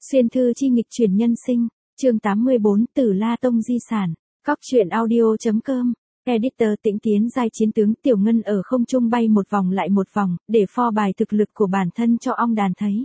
Xuyên thư chi nghịch chuyển nhân sinh, chương 84, Tử La Tông di sản. Cóc truyện audio.com. Editor Tĩnh Tiến giai chiến tướng Tiểu Ngân ở không trung bay một vòng lại một vòng, để pho bài thực lực của bản thân cho ong đàn thấy.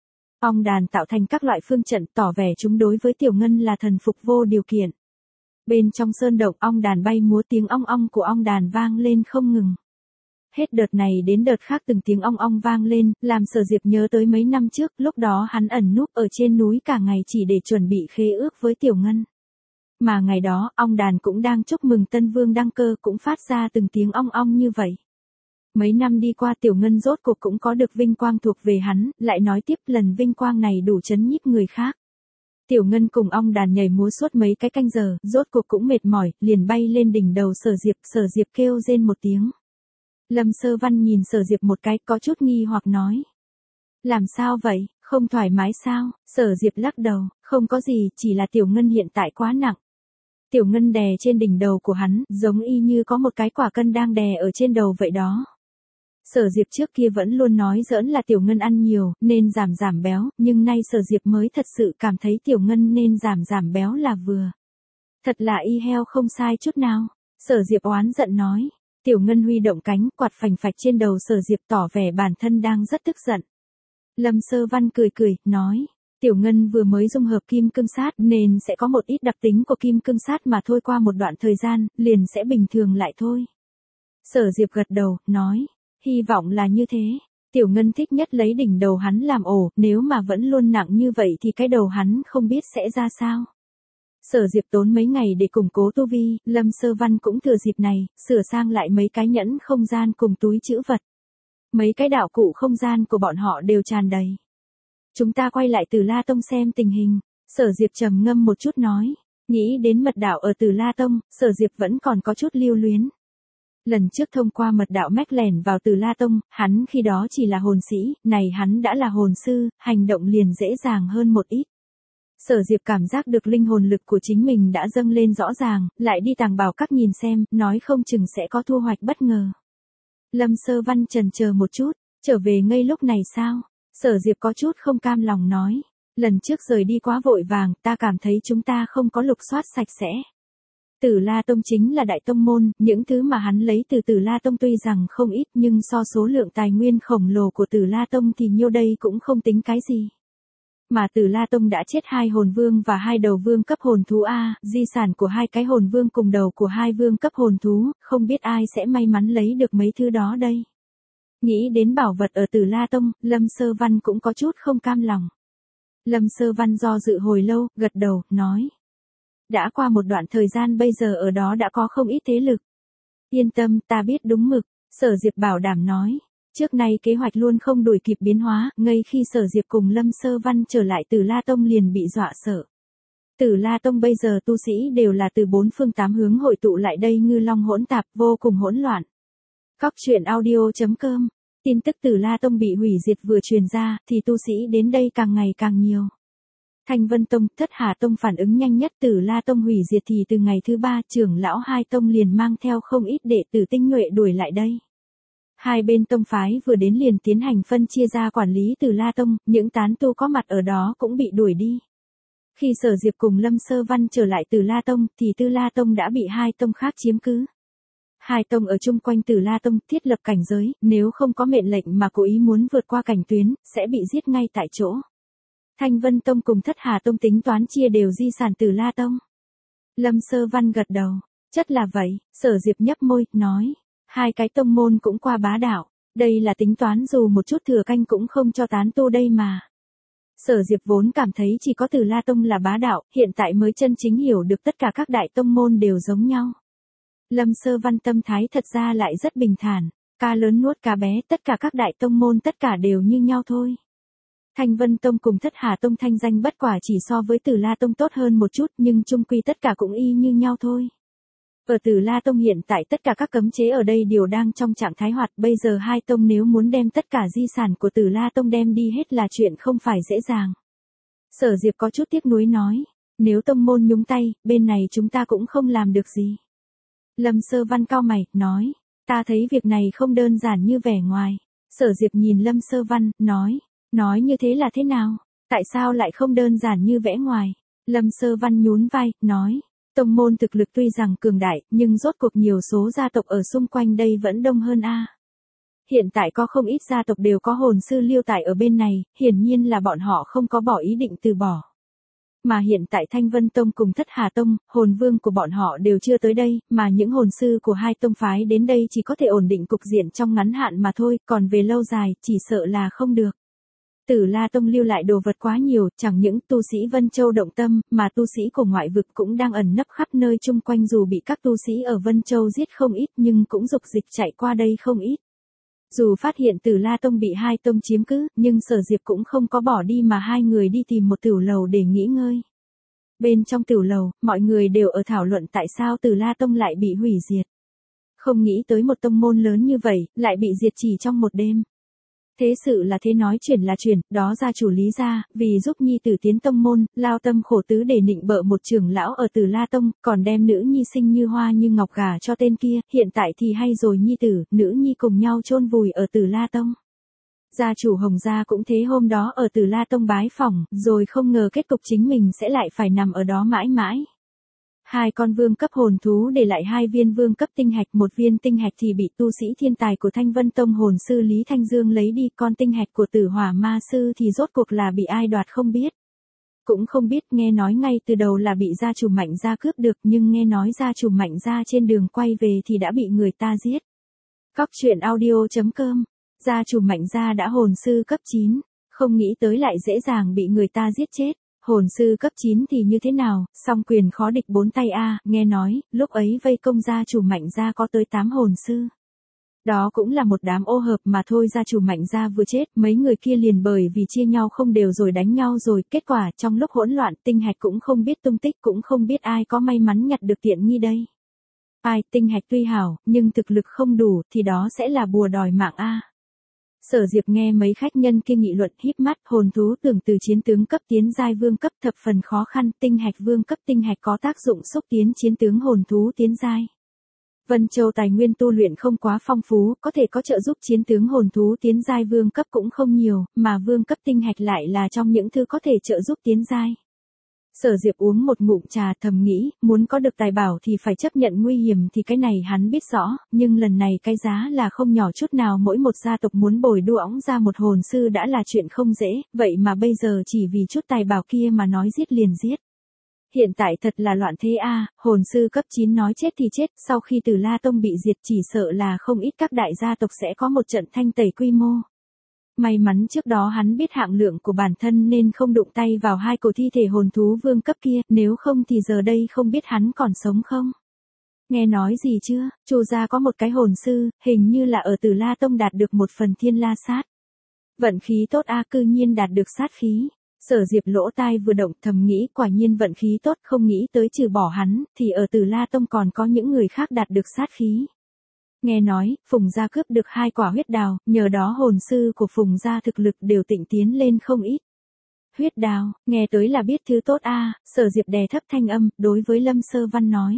Ong đàn tạo thành các loại phương trận tỏ vẻ chúng đối với Tiểu Ngân là thần phục vô điều kiện. Bên trong sơn động ong đàn bay múa, tiếng ong ong của ong đàn vang lên không ngừng. Hết đợt này đến đợt khác từng tiếng ong ong vang lên, làm Sở Diệp nhớ tới mấy năm trước, lúc đó hắn ẩn núp ở trên núi cả ngày chỉ để chuẩn bị khế ước với Tiểu Ngân. Mà ngày đó, ong đàn cũng đang chúc mừng Tân Vương đăng cơ cũng phát ra từng tiếng ong ong như vậy. Mấy năm đi qua Tiểu Ngân rốt cuộc cũng có được vinh quang thuộc về hắn, lại nói tiếp lần vinh quang này đủ chấn nhiếp người khác. Tiểu Ngân cùng ong đàn nhảy múa suốt mấy cái canh giờ, rốt cuộc cũng mệt mỏi, liền bay lên đỉnh đầu Sở Diệp kêu rên một tiếng. Lâm Sơ Văn nhìn Sở Diệp một cái, có chút nghi hoặc nói. Làm sao vậy, không thoải mái sao? Sở Diệp lắc đầu, không có gì, chỉ là Tiểu Ngân hiện tại quá nặng. Tiểu Ngân đè trên đỉnh đầu của hắn, giống y như có một cái quả cân đang đè ở trên đầu vậy đó. Sở Diệp trước kia vẫn luôn nói giỡn là Tiểu Ngân ăn nhiều, nên giảm béo, nhưng nay Sở Diệp mới thật sự cảm thấy Tiểu Ngân nên giảm béo là vừa. Thật là y heo không sai chút nào. Sở Diệp oán giận nói. Tiểu Ngân huy động cánh, quạt phành phạch trên đầu Sở Diệp tỏ vẻ bản thân đang rất tức giận. Lâm Sơ Văn cười, nói. Tiểu Ngân vừa mới dung hợp kim cương sát nên sẽ có một ít đặc tính của kim cương sát mà thôi, qua một đoạn thời gian, liền sẽ bình thường lại thôi. Sở Diệp gật đầu, nói. Hy vọng là như thế. Tiểu Ngân thích nhất lấy đỉnh đầu hắn làm ổ, nếu mà vẫn luôn nặng như vậy thì cái đầu hắn không biết sẽ ra sao. Sở Diệp tốn mấy ngày để củng cố tu vi, Lâm Sơ Văn cũng thừa dịp này, sửa sang lại mấy cái nhẫn không gian cùng túi trữ vật. Mấy cái đạo cụ không gian của bọn họ đều tràn đầy. Chúng ta quay lại Tử La Tông xem tình hình. Sở Diệp trầm ngâm một chút nói. Nghĩ đến mật đạo ở Tử La Tông, Sở Diệp vẫn còn có chút lưu luyến. Lần trước thông qua mật đạo mách lẻn vào Tử La Tông, hắn khi đó chỉ là hồn sĩ, này hắn đã là hồn sư, hành động liền dễ dàng hơn một ít. Sở Diệp cảm giác được linh hồn lực của chính mình đã dâng lên rõ ràng, lại đi Tàng Bảo Các nhìn xem, nói không chừng sẽ có thu hoạch bất ngờ. Lâm Sơ Văn chần chờ một chút, trở về ngay lúc này sao? Sở Diệp có chút không cam lòng nói. Lần trước rời đi quá vội vàng, ta cảm thấy chúng ta không có lục soát sạch sẽ. Tử La Tông chính là đại tông môn, những thứ mà hắn lấy từ Tử La Tông tuy rằng không ít nhưng so số lượng tài nguyên khổng lồ của Tử La Tông thì nhiêu đây cũng không tính cái gì. Mà Tử La Tông đã chết 2 hồn vương và 2 đầu vương cấp hồn thú A, di sản của 2 cái hồn vương cùng đầu của 2 vương cấp hồn thú, không biết ai sẽ may mắn lấy được mấy thứ đó đây. Nghĩ đến bảo vật ở Tử La Tông, Lâm Sơ Văn cũng có chút không cam lòng. Lâm Sơ Văn do dự hồi lâu, gật đầu, nói. Đã qua một đoạn thời gian bây giờ ở đó đã có không ít thế lực. Yên tâm, ta biết đúng mực, Sở Diệp bảo đảm nói. Trước nay kế hoạch luôn không đuổi kịp biến hóa, ngay khi Sở Diệp cùng Lâm Sơ Văn trở lại Tử La Tông liền bị dọa sợ. Tử La Tông bây giờ tu sĩ đều là từ 4 phương 8 hướng hội tụ lại đây ngư long hỗn tạp, vô cùng hỗn loạn. Cóc truyện audio.com. Tin tức Tử La Tông bị hủy diệt vừa truyền ra, thì tu sĩ đến đây càng ngày càng nhiều. Thanh Vân Tông, Thất Hà Tông phản ứng nhanh nhất, Tử La Tông hủy diệt thì từ ngày thứ 3, trưởng lão 2 tông liền mang theo không ít đệ tử tinh nhuệ đuổi lại đây. Hai bên tông phái vừa đến liền tiến hành phân chia ra quản lý Tử La Tông, những tán tu có mặt ở đó cũng bị đuổi đi. Khi Sở Diệp cùng Lâm Sơ Văn trở lại Tử La Tông, thì Tử La Tông đã bị 2 tông khác chiếm cứ. 2 tông ở chung quanh Tử La Tông thiết lập cảnh giới, nếu không có mệnh lệnh mà cố ý muốn vượt qua cảnh tuyến, sẽ bị giết ngay tại chỗ. Thanh Vân Tông cùng Thất Hà Tông tính toán chia đều di sản Tử La Tông. Lâm Sơ Văn gật đầu, chất là vậy. Sở Diệp nhấp môi, nói. 2 cái tông môn cũng qua bá đạo, đây là tính toán dù một chút thừa canh cũng không cho tán tu đây mà. Sở Diệp vốn cảm thấy chỉ có Tử La Tông là bá đạo, hiện tại mới chân chính hiểu được tất cả các đại tông môn đều giống nhau. Lâm Sơ Văn tâm thái thật ra lại rất bình thản, cá lớn nuốt cá bé, tất cả các đại tông môn tất cả đều như nhau thôi. Thanh Vân Tông cùng Thất Hà Tông thanh danh bất quả chỉ so với Tử La Tông tốt hơn một chút, nhưng chung quy tất cả cũng y như nhau thôi. Ở Tử La Tông hiện tại tất cả các cấm chế ở đây đều đang trong trạng thái hoạt, bây giờ 2 tông nếu muốn đem tất cả di sản của Tử La Tông đem đi hết là chuyện không phải dễ dàng. Sở Diệp có chút tiếc nuối nói, nếu tông môn nhúng tay, bên này chúng ta cũng không làm được gì. Lâm Sơ Văn cau mày, nói, ta thấy việc này không đơn giản như vẻ ngoài. Sở Diệp nhìn Lâm Sơ Văn, nói như thế là thế nào? Tại sao lại không đơn giản như vẽ ngoài? Lâm Sơ Văn nhún vai, nói. Tông môn thực lực tuy rằng cường đại, nhưng rốt cuộc nhiều số gia tộc ở xung quanh đây vẫn đông hơn a. Hiện tại có không ít gia tộc đều có hồn sư lưu tại ở bên này, hiển nhiên là bọn họ không có bỏ ý định từ bỏ. Mà hiện tại Thanh Vân Tông cùng Thất Hà Tông, hồn vương của bọn họ đều chưa tới đây, mà những hồn sư của hai tông phái đến đây chỉ có thể ổn định cục diện trong ngắn hạn mà thôi, còn về lâu dài, chỉ sợ là không được. Tử La Tông lưu lại đồ vật quá nhiều, chẳng những tu sĩ Vân Châu động tâm, mà tu sĩ của ngoại vực cũng đang ẩn nấp khắp nơi chung quanh, dù bị các tu sĩ ở Vân Châu giết không ít nhưng cũng dục dịch chạy qua đây không ít. Dù phát hiện Tử La Tông bị hai tông chiếm cứ, nhưng Sở Diệp cũng không có bỏ đi mà hai người đi tìm một tửu lầu để nghỉ ngơi. Bên trong tửu lầu, mọi người đều ở thảo luận tại sao Tử La Tông lại bị hủy diệt. Không nghĩ tới một tông môn lớn như vậy, lại bị diệt chỉ trong một đêm. Thế sự là thế, nói chuyển là chuyển, đó gia chủ Lý gia, vì giúp nhi tử tiến tông môn, lao tâm khổ tứ để nịnh bợ một trưởng lão ở Tử La Tông, còn đem nữ nhi xinh như hoa như ngọc gả cho tên kia, hiện tại thì hay rồi, nhi tử, nữ nhi cùng nhau chôn vùi ở Tử La Tông. Gia chủ Hồng gia cũng thế, hôm đó ở Tử La Tông bái phỏng, rồi không ngờ kết cục chính mình sẽ lại phải nằm ở đó mãi mãi. Hai con vương cấp hồn thú để lại hai viên vương cấp tinh hạch, một viên tinh hạch thì bị tu sĩ thiên tài của Thanh Vân Tông hồn sư Lý Thanh Dương lấy đi, con tinh hạch của Tử Hỏa Ma sư thì rốt cuộc là bị ai đoạt không biết. Cũng không biết, nghe nói ngay từ đầu là bị gia chủ Mạnh gia cướp được, nhưng nghe nói gia chủ Mạnh gia trên đường quay về thì đã bị người ta giết. Cóc truyện audio.com. Gia chủ Mạnh gia đã hồn sư cấp 9, không nghĩ tới lại dễ dàng bị người ta giết chết. Hồn sư cấp 9 thì như thế nào, song quyền khó địch bốn tay a, nghe nói, lúc ấy vây công gia chủ Mạnh gia có tới 8 hồn sư. Đó cũng là một đám ô hợp mà thôi, gia chủ Mạnh gia vừa chết, mấy người kia liền bởi vì chia nhau không đều rồi đánh nhau rồi, kết quả trong lúc hỗn loạn tinh hạch cũng không biết tung tích, cũng không biết ai có may mắn nhặt được tiện nghi đây. Ai, tinh hạch tuy hảo, nhưng thực lực không đủ thì đó sẽ là bùa đòi mạng a. Sở Diệp nghe mấy khách nhân kia nghị luận, híp mắt, hồn thú tưởng từ chiến tướng cấp tiến giai vương cấp thập phần khó khăn, tinh hạch vương cấp tinh hạch có tác dụng xúc tiến chiến tướng hồn thú tiến giai. Vân Châu tài nguyên tu luyện không quá phong phú, có thể có trợ giúp chiến tướng hồn thú tiến giai vương cấp cũng không nhiều, mà vương cấp tinh hạch lại là trong những thứ có thể trợ giúp tiến giai. Sở Diệp uống một ngụm trà, thầm nghĩ, muốn có được tài bảo thì phải chấp nhận nguy hiểm, thì cái này hắn biết rõ, nhưng lần này cái giá là không nhỏ chút nào, mỗi một gia tộc muốn bồi đuỗng ra một hồn sư đã là chuyện không dễ, vậy mà bây giờ chỉ vì chút tài bảo kia mà nói giết liền giết. Hiện tại thật là loạn thế a, hồn sư cấp 9 nói chết thì chết, sau khi Tử La Tông bị diệt chỉ sợ là không ít các đại gia tộc sẽ có một trận thanh tẩy quy mô. May mắn trước đó hắn biết hạng lượng của bản thân nên không đụng tay vào hai cổ thi thể hồn thú vương cấp kia, nếu không thì giờ đây không biết hắn còn sống không. Nghe nói gì chưa, Chu gia có một cái hồn sư, hình như là ở Tử La Tông đạt được một phần thiên la sát. Vận khí tốt a, cư nhiên đạt được sát khí. Sở Diệp lỗ tai vừa động, thầm nghĩ quả nhiên vận khí tốt, không nghĩ tới trừ bỏ hắn, thì ở Tử La Tông còn có những người khác đạt được sát khí. Nghe nói, Phùng gia cướp được 2 quả huyết đào, nhờ đó hồn sư của Phùng gia thực lực đều tịnh tiến lên không ít. Huyết đào, nghe tới là biết thứ tốt a, Sở Diệp đè thấp thanh âm, đối với Lâm Sơ Văn nói.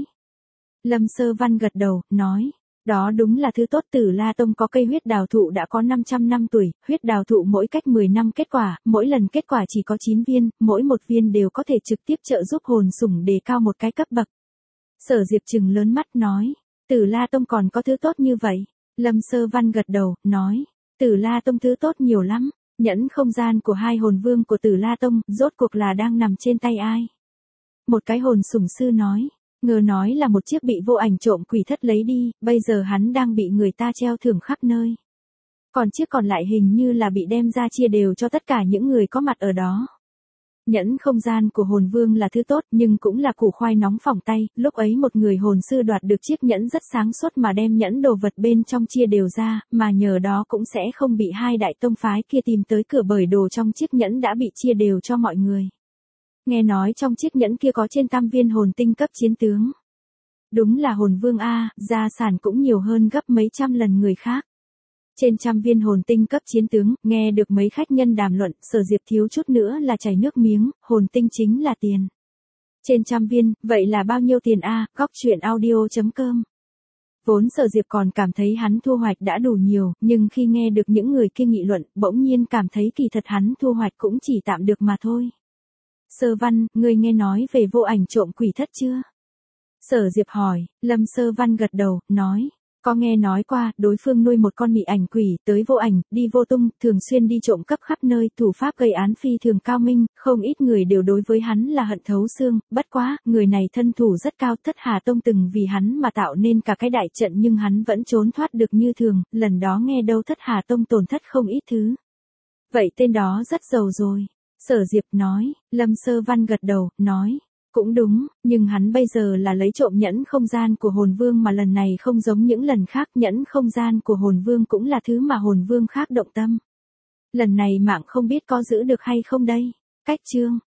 Lâm Sơ Văn gật đầu, nói, đó đúng là thứ tốt. Tử La Tông có cây huyết đào thụ đã có 500 năm tuổi, huyết đào thụ mỗi cách 10 năm kết quả, mỗi lần kết quả chỉ có 9 viên, mỗi một viên đều có thể trực tiếp trợ giúp hồn sủng đề cao một cái cấp bậc. Sở Diệp trừng lớn mắt nói. Tử La Tông còn có thứ tốt như vậy? Lâm Sơ Văn gật đầu, nói. Tử La Tông thứ tốt nhiều lắm. Nhẫn không gian của hai hồn vương của Tử La Tông, rốt cuộc là đang nằm trên tay ai? Một cái hồn sủng sư nói. Ngờ nói là một chiếc bị vô ảnh trộm quỷ thất lấy đi, bây giờ hắn đang bị người ta treo thưởng khắp nơi. Còn chiếc còn lại hình như là bị đem ra chia đều cho tất cả những người có mặt ở đó. Nhẫn không gian của hồn vương là thứ tốt, nhưng cũng là củ khoai nóng phỏng tay, lúc ấy một người hồn sư đoạt được chiếc nhẫn rất sáng suốt mà đem nhẫn đồ vật bên trong chia đều ra, mà nhờ đó cũng sẽ không bị hai đại tông phái kia tìm tới cửa, bởi đồ trong chiếc nhẫn đã bị chia đều cho mọi người. Nghe nói trong chiếc nhẫn kia có trên 100 viên hồn tinh cấp chiến tướng. Đúng là hồn vương a, gia sản cũng nhiều hơn gấp mấy trăm lần người khác. Trên 100 viên hồn tinh cấp chiến tướng, nghe được mấy khách nhân đàm luận, Sở Diệp thiếu chút nữa là chảy nước miếng, hồn tinh chính là tiền. Trên 100 viên, vậy là bao nhiêu tiền a? Góc truyện audio.com Vốn Sở Diệp còn cảm thấy hắn thu hoạch đã đủ nhiều, nhưng khi nghe được những người kia nghị luận, bỗng nhiên cảm thấy kỳ thật hắn thu hoạch cũng chỉ tạm được mà thôi. Sơ Văn, ngươi nghe nói về Vô Ảnh trộm quỷ thất chưa? Sở Diệp hỏi, Lâm Sơ Văn gật đầu, nói, có nghe nói qua, đối phương nuôi một con mị ảnh quỷ, tới vô ảnh, đi vô tung, thường xuyên đi trộm cắp khắp nơi, thủ pháp gây án phi thường cao minh, không ít người đều đối với hắn là hận thấu xương, bất quá, người này thân thủ rất cao, Thất Hà Tông từng vì hắn mà tạo nên cả cái đại trận nhưng hắn vẫn trốn thoát được như thường, lần đó nghe đâu Thất Hà Tông tổn thất không ít thứ. Vậy tên đó rất giàu rồi. Sở Diệp nói, Lâm Sơ Văn gật đầu, nói. Cũng đúng, nhưng hắn bây giờ là lấy trộm nhẫn không gian của hồn vương mà lần này không giống những lần khác, nhẫn không gian của hồn vương cũng là thứ mà hồn vương khác động tâm. Lần này mạng không biết có giữ được hay không đây. Cách chương